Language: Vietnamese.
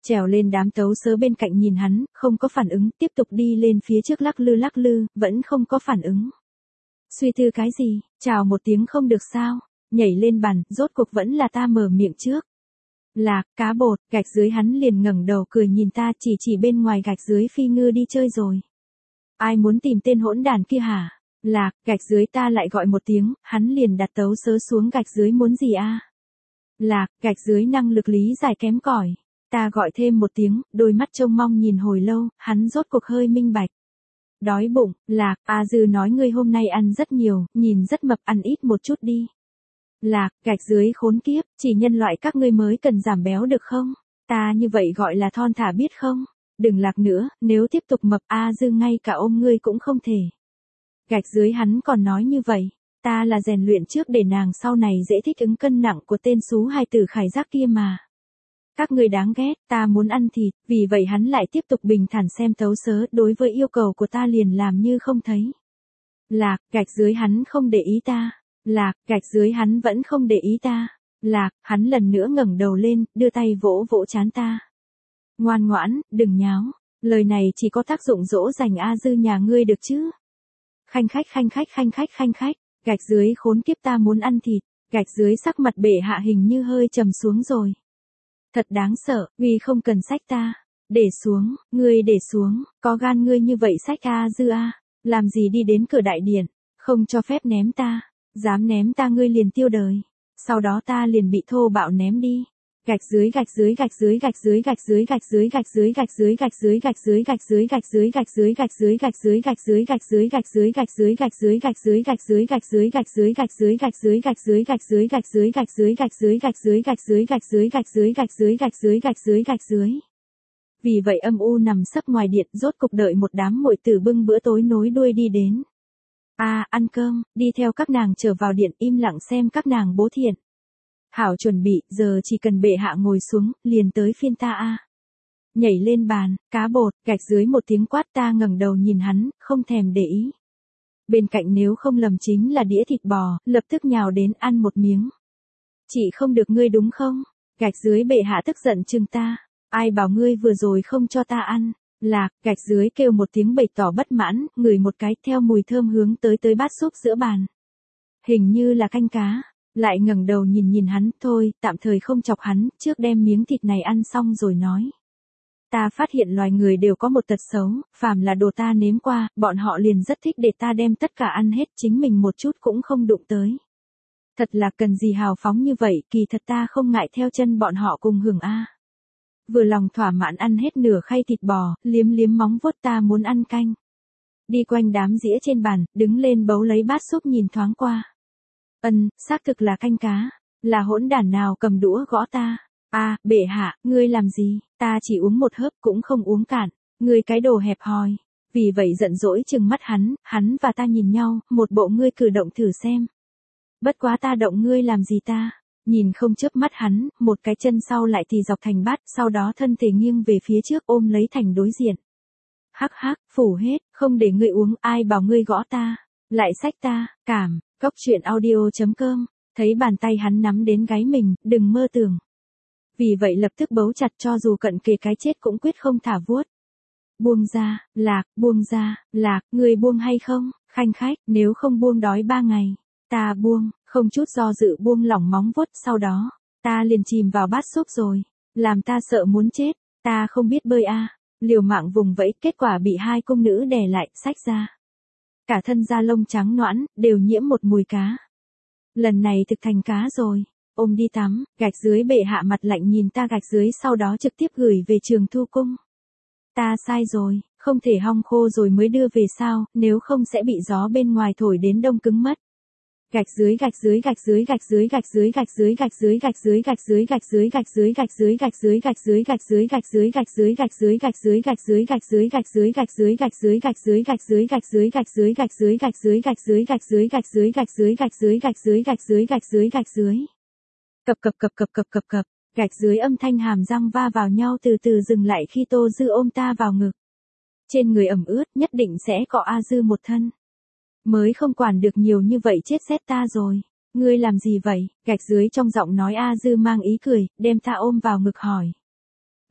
Trèo lên đám tấu sớ bên cạnh nhìn hắn, không có phản ứng, tiếp tục đi lên phía trước lắc lư, vẫn không có phản ứng. Suy tư cái gì, chào một tiếng không được sao, nhảy lên bàn, rốt cuộc vẫn là ta mở miệng trước. Lạc, cá bột, gạch dưới hắn liền ngẩng đầu cười nhìn ta, chỉ bên ngoài gạch dưới Phi Ngư đi chơi rồi. Ai muốn tìm tên hỗn đàn kia hả? Lạc, gạch dưới ta lại gọi một tiếng, hắn liền đặt tấu sớ xuống gạch dưới muốn gì a? Lạc, gạch dưới năng lực lý giải kém cỏi. Ta gọi thêm một tiếng, đôi mắt trông mong nhìn hồi lâu, hắn rốt cuộc hơi minh bạch. Đói bụng, Lạc, A Dư nói ngươi hôm nay ăn rất nhiều, nhìn rất mập, ăn ít một chút đi. Lạc, gạch dưới khốn kiếp, chỉ nhân loại các ngươi mới cần giảm béo được không? Ta như vậy gọi là thon thả biết không? Đừng lạc nữa, nếu tiếp tục mập A Dư ngay cả ôm ngươi cũng không thể. Gạch dưới hắn còn nói như vậy, ta là rèn luyện trước để nàng sau này dễ thích ứng cân nặng của tên xú hài tử Khải Giác kia mà. Các ngươi đáng ghét, ta muốn ăn thịt, vì vậy hắn lại tiếp tục bình thản xem tấu sớ, đối với yêu cầu của ta liền làm như không thấy. Lạc, gạch dưới hắn không để ý ta. Lạc, gạch dưới hắn vẫn không để ý ta. Lạc, hắn lần nữa ngẩng đầu lên, đưa tay vỗ vỗ trán ta. Ngoan ngoãn, đừng nháo, lời này chỉ có tác dụng dỗ dành A Dư nhà ngươi được chứ. Khanh khách, gạch dưới khốn kiếp ta muốn ăn thịt, gạch dưới sắc mặt bệ hạ hình như hơi trầm xuống rồi. Thật đáng sợ, vì không cần xách ta. Để xuống, ngươi để xuống, có gan ngươi như vậy xách A Dư a, làm gì đi đến cửa đại điện, không cho phép ném ta, dám ném ta ngươi liền tiêu đời. Sau đó ta liền bị thô bạo ném đi. Gạch dưới. Vì vậy âm u nằm sấp ngoài điện, rốt cục đợi một đám muội tử bưng bữa tối nối đuôi đi đến. Ăn cơm, đi theo các nàng trở vào điện, im lặng xem các nàng bố thiện. Hảo chuẩn bị, giờ chỉ cần bệ hạ ngồi xuống, liền tới phiên ta Nhảy lên bàn, cá bột, gạch dưới một tiếng quát, ta ngẩng đầu nhìn hắn, không thèm để ý. Bên cạnh nếu không lầm chính là đĩa thịt bò, lập tức nhào đến ăn một miếng. Chị không được ngươi đúng không? Gạch dưới bệ hạ tức giận chừng ta. Ai bảo ngươi vừa rồi không cho ta ăn? Lạc, gạch dưới kêu một tiếng bày tỏ bất mãn, ngửi một cái theo mùi thơm hướng tới bát súp giữa bàn. Hình như là canh cá. Lại ngẩng đầu nhìn hắn, thôi, tạm thời không chọc hắn, trước đem miếng thịt này ăn xong rồi nói. Ta phát hiện loài người đều có một tật xấu, phàm là đồ ta nếm qua, bọn họ liền rất thích để ta đem tất cả ăn hết, chính mình một chút cũng không đụng tới. Thật là cần gì hào phóng như vậy, kỳ thật ta không ngại theo chân bọn họ cùng hưởng Vừa lòng thỏa mãn ăn hết nửa khay thịt bò, liếm móng vuốt, ta muốn ăn canh. Đi quanh đám dĩa trên bàn, đứng lên bấu lấy bát súp nhìn thoáng qua. Xác thực là canh cá. Là hỗn đản nào cầm đũa gõ ta. Bệ hạ, ngươi làm gì? Ta chỉ uống một hớp cũng không uống cạn. Ngươi cái đồ hẹp hòi. Vì vậy giận dỗi trừng mắt hắn và ta nhìn nhau, một bộ ngươi cử động thử xem. Bất quá ta động ngươi làm gì ta? Nhìn không chớp mắt hắn, một cái chân sau lại thì dọc thành bát, sau đó thân thể nghiêng về phía trước ôm lấy thành đối diện. Hắc, phủ hết, không để ngươi uống, ai bảo ngươi gõ ta? Lại xách ta, cảm. Góc truyện audio.com, thấy bàn tay hắn nắm đến gáy mình, đừng mơ tưởng. Vì vậy lập tức bấu chặt, cho dù cận kề cái chết cũng quyết không thả vuốt. Buông ra, Lạc, người buông hay không? Khanh khách, nếu không buông đói 3 ngày. Ta buông, không chút do dự buông lỏng móng vuốt, sau đó, ta liền chìm vào bát súp rồi. Làm ta sợ muốn chết, ta không biết bơi liều mạng vùng vẫy, kết quả bị hai cung nữ đè lại, xách ra. Cả thân da lông trắng nõn, đều nhiễm một mùi cá. Lần này thực thành cá rồi. Ôm đi tắm, gạch dưới bệ hạ mặt lạnh nhìn ta, gạch dưới sau đó trực tiếp gửi về Trường Thu Cung. Ta sai rồi, không thể hong khô rồi mới đưa về sao, nếu không sẽ bị gió bên ngoài thổi đến đông cứng mất. Gạch dưới. Cập. Gạch dưới âm thanh hàm răng va vào nhau từ từ dừng lại khi Tô Dư ôm ta vào ngực. Trên người ẩm ướt, nhất định sẽ cọ A Dư một thân. Mới không quản được nhiều như vậy, chết xét ta rồi. Ngươi làm gì vậy? Gạch dưới trong giọng nói A Dư mang ý cười, đem ta ôm vào ngực hỏi.